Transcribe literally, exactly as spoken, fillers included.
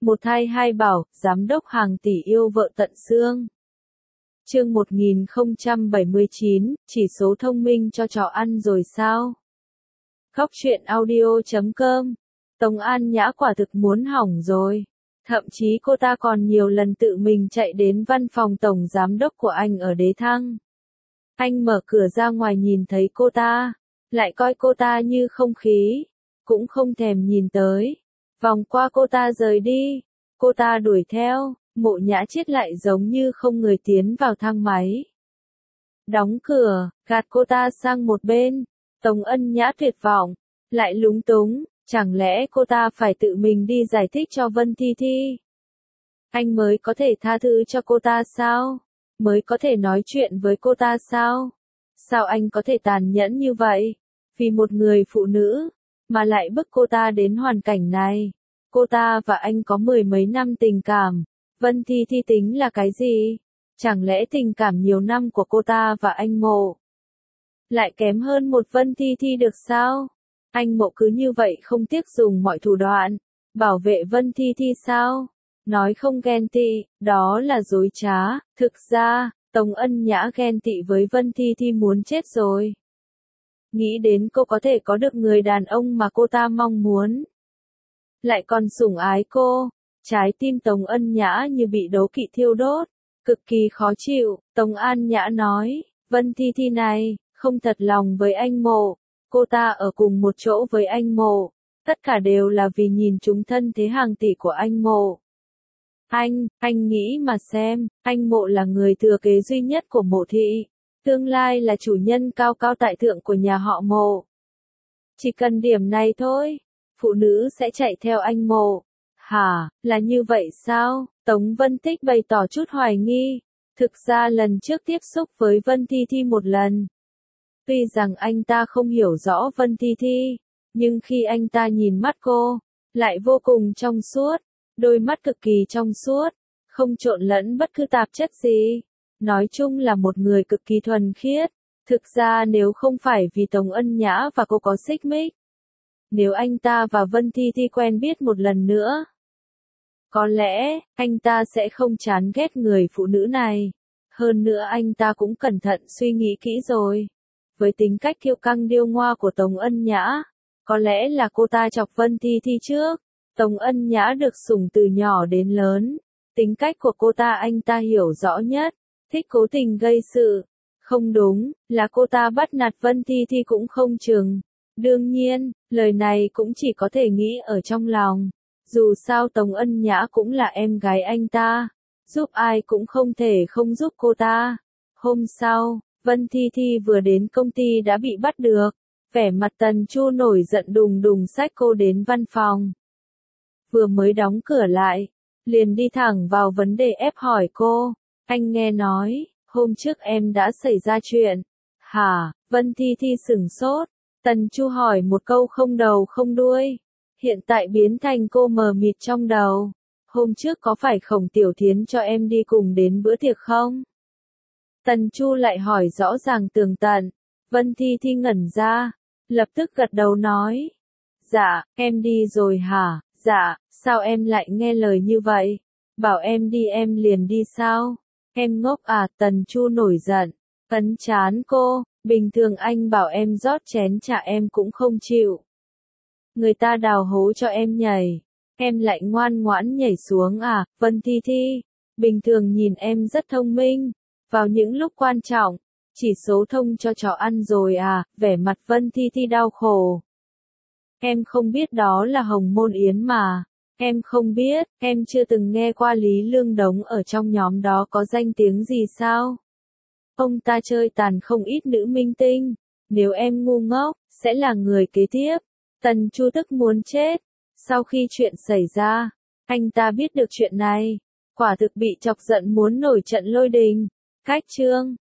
Một thai hai bảo, giám đốc hàng tỷ yêu vợ tận xương. Chương một nghìn không trăm bảy mươi chín, chỉ số thông minh cho chó ăn rồi sao? Khóc chuyện audio chấm com. Tống An Nhã quả thực muốn hỏng rồi. Thậm chí cô ta còn nhiều lần tự mình chạy đến văn phòng tổng giám đốc của anh ở Đế Thăng. Anh mở cửa ra ngoài nhìn thấy cô ta, lại coi cô ta như không khí, cũng không thèm nhìn tới. Vòng qua cô ta rời đi, cô ta đuổi theo, Mộ Nhã Chiết lại giống như không người tiến vào thang máy. Đóng cửa, gạt cô ta sang một bên, Tống Ân Nhã tuyệt vọng, lại lúng túng, chẳng lẽ cô ta phải tự mình đi giải thích cho Vân Thi Thi? Anh mới có thể tha thứ cho cô ta sao? Mới có thể nói chuyện với cô ta sao? Sao anh có thể tàn nhẫn như vậy? Vì một người phụ nữ, mà lại bức cô ta đến hoàn cảnh này. Cô ta và anh có mười mấy năm tình cảm. Vân Thi Thi tính là cái gì? Chẳng lẽ tình cảm nhiều năm của cô ta và anh Mộ lại kém hơn một Vân Thi Thi được sao? Anh Mộ cứ như vậy không tiếc dùng mọi thủ đoạn bảo vệ Vân Thi Thi sao? Nói không ghen tị, đó là dối trá. Thực ra, Tống Ân Nhã ghen tị với Vân Thi Thi muốn chết rồi. Nghĩ đến cô có thể có được người đàn ông mà cô ta mong muốn, lại còn sủng ái cô, trái tim Tống Ân Nhã như bị đố kỵ thiêu đốt, cực kỳ khó chịu. Tống An Nhã nói, Vân Thi Thi này, không thật lòng với anh Mộ, cô ta ở cùng một chỗ với anh Mộ, tất cả đều là vì nhìn chúng thân thế hàng tỷ của anh Mộ. Anh, anh nghĩ mà xem, anh Mộ là người thừa kế duy nhất của Mộ thị, tương lai là chủ nhân cao cao tại thượng của nhà họ Mộ. Chỉ cần điểm này thôi, phụ nữ sẽ chạy theo anh Mộ. Hả, là như vậy sao? Tống Vân Tích bày tỏ chút hoài nghi. Thực ra lần trước tiếp xúc với Vân Thi Thi một lần, tuy rằng anh ta không hiểu rõ Vân Thi Thi, nhưng khi anh ta nhìn mắt cô, lại vô cùng trong suốt, đôi mắt cực kỳ trong suốt, không trộn lẫn bất cứ tạp chất gì. Nói chung là một người cực kỳ thuần khiết. Thực ra nếu không phải vì Tống Ân Nhã và cô có xích mích, nếu anh ta và Vân Thi Thi quen biết một lần nữa, có lẽ, anh ta sẽ không chán ghét người phụ nữ này. Hơn nữa anh ta cũng cẩn thận suy nghĩ kỹ rồi. Với tính cách kiêu căng điêu ngoa của Tống Ân Nhã, có lẽ là cô ta chọc Vân Thi Thi trước. Tống Ân Nhã được sủng từ nhỏ đến lớn. Tính cách của cô ta anh ta hiểu rõ nhất, thích cố tình gây sự. Không đúng, là cô ta bắt nạt Vân Thi Thi cũng không chừng. Đương nhiên, lời này cũng chỉ có thể nghĩ ở trong lòng. Dù sao Tống Ân Nhã cũng là em gái anh ta, giúp ai cũng không thể không giúp cô ta. Hôm sau, Vân Thi Thi vừa đến công ty đã bị bắt được, vẻ mặt Tần Chu nổi giận đùng đùng xách cô đến văn phòng. Vừa mới đóng cửa lại, liền đi thẳng vào vấn đề ép hỏi cô, anh nghe nói, hôm trước em đã xảy ra chuyện. Hả? Vân Thi Thi sửng sốt, Tần Chu hỏi một câu không đầu không đuôi. Hiện tại biến thành cô mờ mịt trong đầu. Hôm trước có phải Khổng Tiểu Thiến cho em đi cùng đến bữa tiệc không? Tần Chu lại hỏi rõ ràng tường tận. Vân Thi Thi ngẩn ra, lập tức gật đầu nói. Dạ, em đi rồi hả? Dạ, sao em lại nghe lời như vậy? Bảo em đi em liền đi sao? Em ngốc à? Tần Chu nổi giận, ấn chán cô, bình thường anh bảo em rót chén trà em cũng không chịu. Người ta đào hố cho em nhảy, em lại ngoan ngoãn nhảy xuống à? Vân Thi Thi, bình thường nhìn em rất thông minh, vào những lúc quan trọng, chỉ số thông cho chó ăn rồi à? Vẻ mặt Vân Thi Thi đau khổ. Em không biết đó là Hồng Môn Yến mà. Em không biết, em chưa từng nghe qua Lý Lương Đống ở trong nhóm đó có danh tiếng gì sao? Ông ta chơi tàn không ít nữ minh tinh. Nếu em ngu ngốc, sẽ là người kế tiếp. Tần Chu tức muốn chết. Sau khi chuyện xảy ra, anh ta biết được chuyện này, quả thực bị chọc giận muốn nổi trận lôi đình. Cách chương,